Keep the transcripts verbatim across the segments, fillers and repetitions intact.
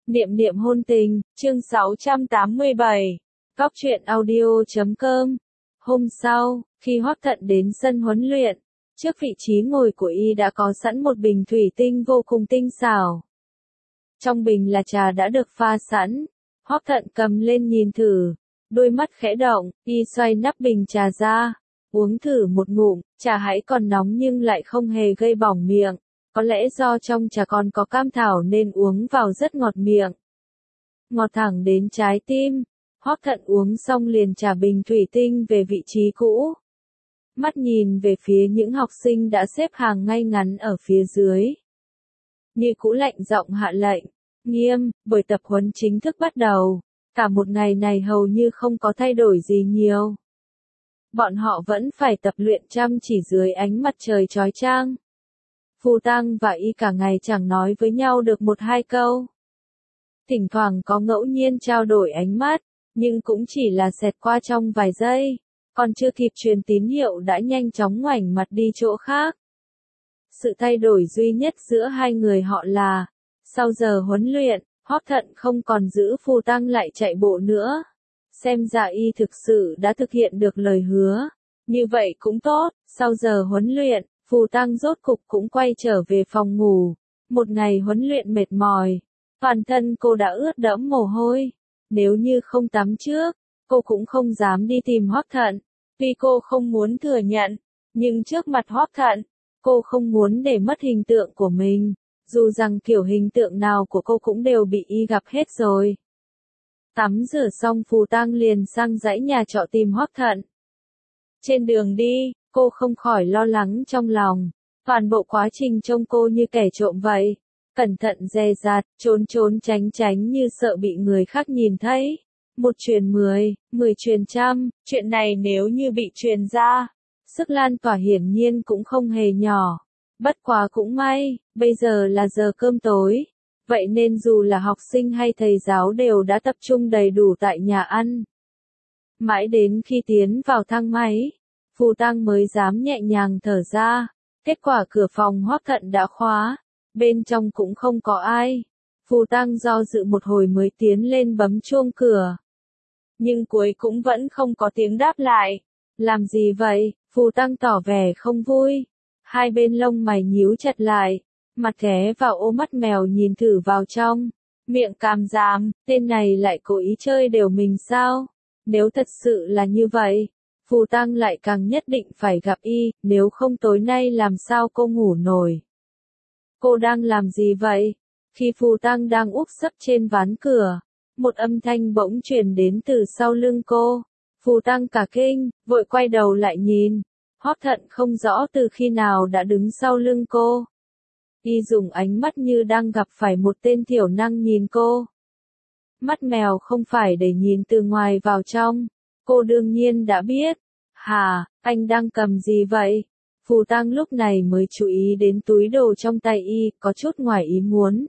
Niệm niệm hôn tình, chương sáu trăm tám mươi bảy. Góc truyện audio chấm com. Hôm sau, khi Hoắc Thận đến sân huấn luyện, trước vị trí ngồi của y đã có sẵn một bình thủy tinh vô cùng tinh xảo. Trong bình là trà đã được pha sẵn. Hoắc Thận cầm lên nhìn thử, đôi mắt khẽ động, y xoay nắp bình trà ra, uống thử một ngụm, trà hãy còn nóng nhưng lại không hề gây bỏng miệng. Có lẽ do trong trà còn có cam thảo nên uống vào rất ngọt miệng. Ngọt thẳng đến trái tim. Hoắc Thận uống xong liền trả bình thủy tinh về vị trí cũ. Mắt nhìn về phía những học sinh đã xếp hàng ngay ngắn ở phía dưới. Như cũ lạnh giọng hạ lệnh. Nghiêm, buổi tập huấn chính thức bắt đầu. Cả một ngày này hầu như không có thay đổi gì nhiều. Bọn họ vẫn phải tập luyện chăm chỉ dưới ánh mặt trời chói chang. Phù Tăng và y cả ngày chẳng nói với nhau được một hai câu. Thỉnh thoảng có ngẫu nhiên trao đổi ánh mắt, nhưng cũng chỉ là xẹt qua trong vài giây, còn chưa kịp truyền tín hiệu đã nhanh chóng ngoảnh mặt đi chỗ khác. Sự thay đổi duy nhất giữa hai người họ là, sau giờ huấn luyện, Hoắc Thận không còn giữ Phù Tăng lại chạy bộ nữa. Xem ra y thực sự đã thực hiện được lời hứa. Như vậy cũng tốt, sau giờ huấn luyện, Phù Tăng rốt cục cũng quay trở về phòng ngủ. Một ngày huấn luyện mệt mỏi, toàn thân cô đã ướt đẫm mồ hôi. Nếu như không tắm trước, cô cũng không dám đi tìm Hoắc Thận. Vì cô không muốn thừa nhận, nhưng trước mặt Hoắc Thận, cô không muốn để mất hình tượng của mình. Dù rằng kiểu hình tượng nào của cô cũng đều bị y gặp hết rồi. Tắm rửa xong Phù Tăng liền sang dãy nhà trọ tìm Hoắc Thận. Trên đường đi, cô không khỏi lo lắng trong lòng. Toàn bộ quá trình trông cô như kẻ trộm vậy. Cẩn thận dè dặt, trốn trốn tránh tránh như sợ bị người khác nhìn thấy. Một truyền mười, mười truyền trăm, chuyện này nếu như bị truyền ra, sức lan tỏa hiển nhiên cũng không hề nhỏ. Bất quá cũng may, bây giờ là giờ cơm tối. Vậy nên dù là học sinh hay thầy giáo đều đã tập trung đầy đủ tại nhà ăn. Mãi đến khi tiến vào thang máy, Phù Tăng mới dám nhẹ nhàng thở ra. Kết quả cửa phòng Hoắc Thận đã khóa, bên trong cũng không có ai. Phù Tăng do dự một hồi mới tiến lên bấm chuông cửa. Nhưng cuối cũng vẫn không có tiếng đáp lại. Làm gì vậy? Phù Tăng tỏ vẻ không vui. Hai bên lông mày nhíu chặt lại, mặt ghé vào ô mắt mèo nhìn thử vào trong. Miệng càm ràm, tên này lại cố ý chơi đều mình sao? Nếu thật sự là như vậy, Phù Tăng lại càng nhất định phải gặp y, nếu không tối nay làm sao cô ngủ nổi. Cô đang làm gì vậy? Khi Phù Tăng đang úp sấp trên ván cửa, một âm thanh bỗng truyền đến từ sau lưng cô. Phù Tăng cả kinh, vội quay đầu lại nhìn. Hoắc Thận không rõ từ khi nào đã đứng sau lưng cô. Y dùng ánh mắt như đang gặp phải một tên thiểu năng nhìn cô. Mắt mèo không phải để nhìn từ ngoài vào trong. Cô đương nhiên đã biết. Hà, anh đang cầm gì vậy? Phù Tăng lúc này mới chú ý đến túi đồ trong tay y, có chút ngoài ý muốn.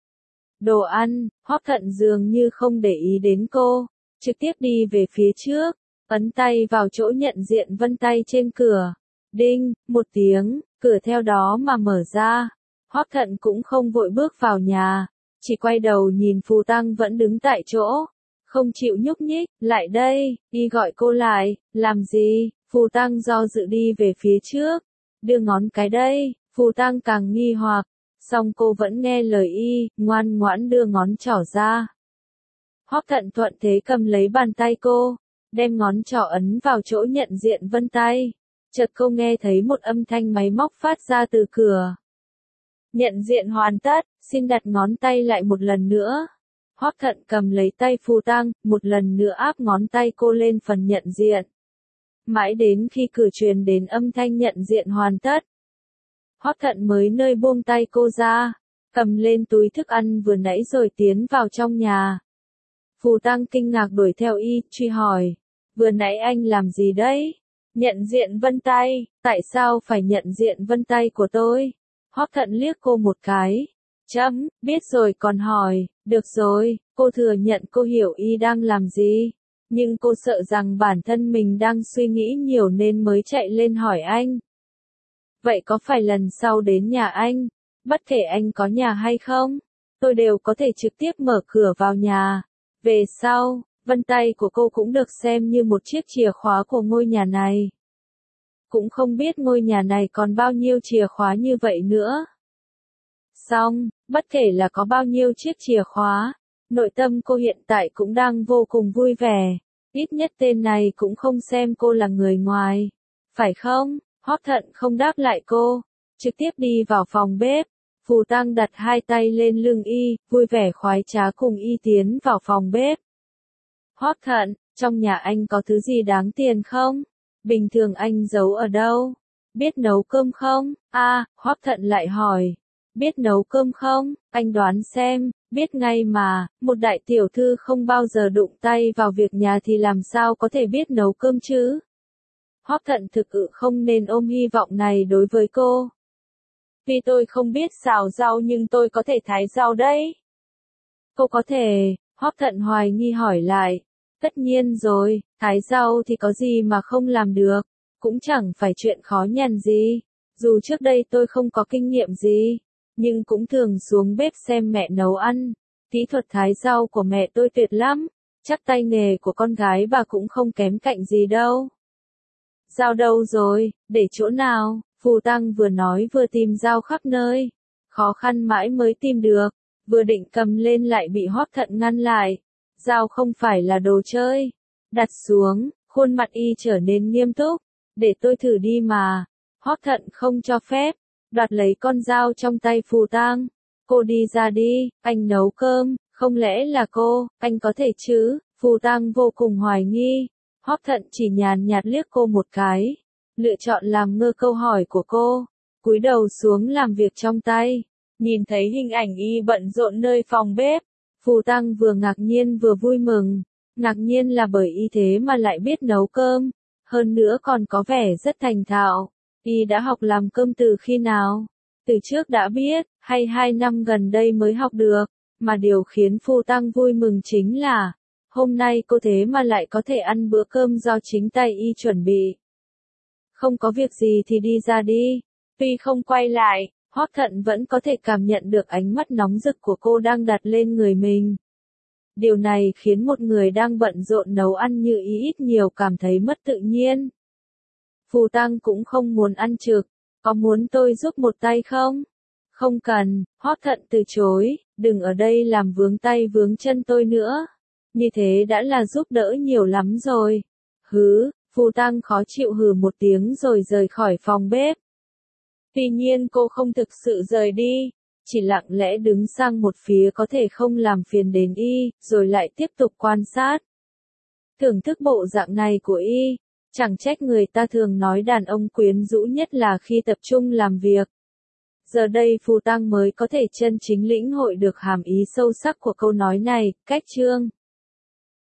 Đồ ăn. Hoắc Thận dường như không để ý đến cô, trực tiếp đi về phía trước, ấn tay vào chỗ nhận diện vân tay trên cửa. Đinh, một tiếng, cửa theo đó mà mở ra. Hoắc Thận cũng không vội bước vào nhà, chỉ quay đầu nhìn Phù Tăng vẫn đứng tại chỗ, không chịu nhúc nhích. Lại đây, y gọi cô lại. Làm gì? Phù Tăng do dự đi về phía trước, đưa ngón cái đây. Phù Tăng càng nghi hoặc, song cô vẫn nghe lời y, ngoan ngoãn đưa ngón trỏ ra. Hoắc Thận thuận thế cầm lấy bàn tay cô, đem ngón trỏ ấn vào chỗ nhận diện vân tay. Chợt cô nghe thấy một âm thanh máy móc phát ra từ cửa. Nhận diện hoàn tất, xin đặt ngón tay lại một lần nữa. Hoắc Thận cầm lấy tay Phù Tăng, một lần nữa áp ngón tay cô lên phần nhận diện. Mãi đến khi cửa truyền đến âm thanh nhận diện hoàn tất, Hoắc Thận mới nơi buông tay cô ra, cầm lên túi thức ăn vừa nãy rồi tiến vào trong nhà. Phù Tăng kinh ngạc đuổi theo y, truy hỏi. Vừa nãy anh làm gì đấy? Nhận diện vân tay, tại sao phải nhận diện vân tay của tôi? Hoắc Thận liếc cô một cái. Chấm, biết rồi còn hỏi. Được rồi, cô thừa nhận cô hiểu y đang làm gì. Nhưng cô sợ rằng bản thân mình đang suy nghĩ nhiều nên mới chạy lên hỏi anh. Vậy có phải lần sau đến nhà anh, bất kể anh có nhà hay không, tôi đều có thể trực tiếp mở cửa vào nhà. Về sau, vân tay của cô cũng được xem như một chiếc chìa khóa của ngôi nhà này. Cũng không biết ngôi nhà này còn bao nhiêu chìa khóa như vậy nữa. Xong, bất kể là có bao nhiêu chiếc chìa khóa, nội tâm cô hiện tại cũng đang vô cùng vui vẻ. Ít nhất tên này cũng không xem cô là người ngoài. Phải không? Hoắc Thận không đáp lại cô, trực tiếp đi vào phòng bếp. Phù Tăng đặt hai tay lên lưng y, vui vẻ khoái trá cùng y tiến vào phòng bếp. Hoắc Thận, trong nhà anh có thứ gì đáng tiền không? Bình thường anh giấu ở đâu? Biết nấu cơm không? A, à, Hoắc Thận lại hỏi. Biết nấu cơm không? Anh đoán xem, biết ngay mà, một đại tiểu thư không bao giờ đụng tay vào việc nhà thì làm sao có thể biết nấu cơm chứ? Hoắc Thận thực sự không nên ôm hy vọng này đối với cô. Vì tôi không biết xào rau nhưng tôi có thể thái rau đấy. Cô có thể, Hoắc Thận hoài nghi hỏi lại. Tất nhiên rồi, thái rau thì có gì mà không làm được, cũng chẳng phải chuyện khó nhằn gì. Dù trước đây tôi không có kinh nghiệm gì, nhưng cũng thường xuống bếp xem mẹ nấu ăn. Kỹ thuật thái rau của mẹ tôi tuyệt lắm, chắc tay nghề của con gái bà cũng không kém cạnh gì đâu. Dao đâu rồi, để chỗ nào? Phù Tăng vừa nói vừa tìm dao khắp nơi, khó khăn mãi mới tìm được, vừa định cầm lên lại bị Hoắc Thận ngăn lại. Dao không phải là đồ chơi. Đặt xuống, khuôn mặt y trở nên nghiêm túc. Để tôi thử đi mà. Hoắc Thận không cho phép, đoạt lấy con dao trong tay Phù Tăng. Cô đi ra đi, anh nấu cơm, không lẽ là cô, anh có thể chứ? Phù Tăng vô cùng hoài nghi. Hoắc Thận chỉ nhàn nhạt liếc cô một cái, lựa chọn làm ngơ câu hỏi của cô, cúi đầu xuống làm việc trong tay. Nhìn thấy hình ảnh y bận rộn nơi phòng bếp, Phù Tăng vừa ngạc nhiên vừa vui mừng. Ngạc nhiên là bởi y thế mà lại biết nấu cơm, hơn nữa còn có vẻ rất thành thạo. Y đã học làm cơm từ khi nào? Từ trước đã biết, hay hai năm gần đây mới học được? Mà điều khiến Phù Tăng vui mừng chính là, hôm nay cô thế mà lại có thể ăn bữa cơm do chính tay y chuẩn bị. Không có việc gì thì đi ra đi. Tuy không quay lại, Hoắc Thận vẫn có thể cảm nhận được ánh mắt nóng rực của cô đang đặt lên người mình. Điều này khiến một người đang bận rộn nấu ăn như ý ít nhiều cảm thấy mất tự nhiên. Phù Tăng cũng không muốn ăn trực, có muốn tôi giúp một tay không? Không cần, Hoắc Thận từ chối, đừng ở đây làm vướng tay vướng chân tôi nữa. Như thế đã là giúp đỡ nhiều lắm rồi. Hứ, Phù Tăng khó chịu hừ một tiếng rồi rời khỏi phòng bếp. Tuy nhiên cô không thực sự rời đi, chỉ lặng lẽ đứng sang một phía có thể không làm phiền đến y, rồi lại tiếp tục quan sát. Thưởng thức bộ dạng này của y, chẳng trách người ta thường nói đàn ông quyến rũ nhất là khi tập trung làm việc. Giờ đây Phù Tăng mới có thể chân chính lĩnh hội được hàm ý sâu sắc của câu nói này. Cách chương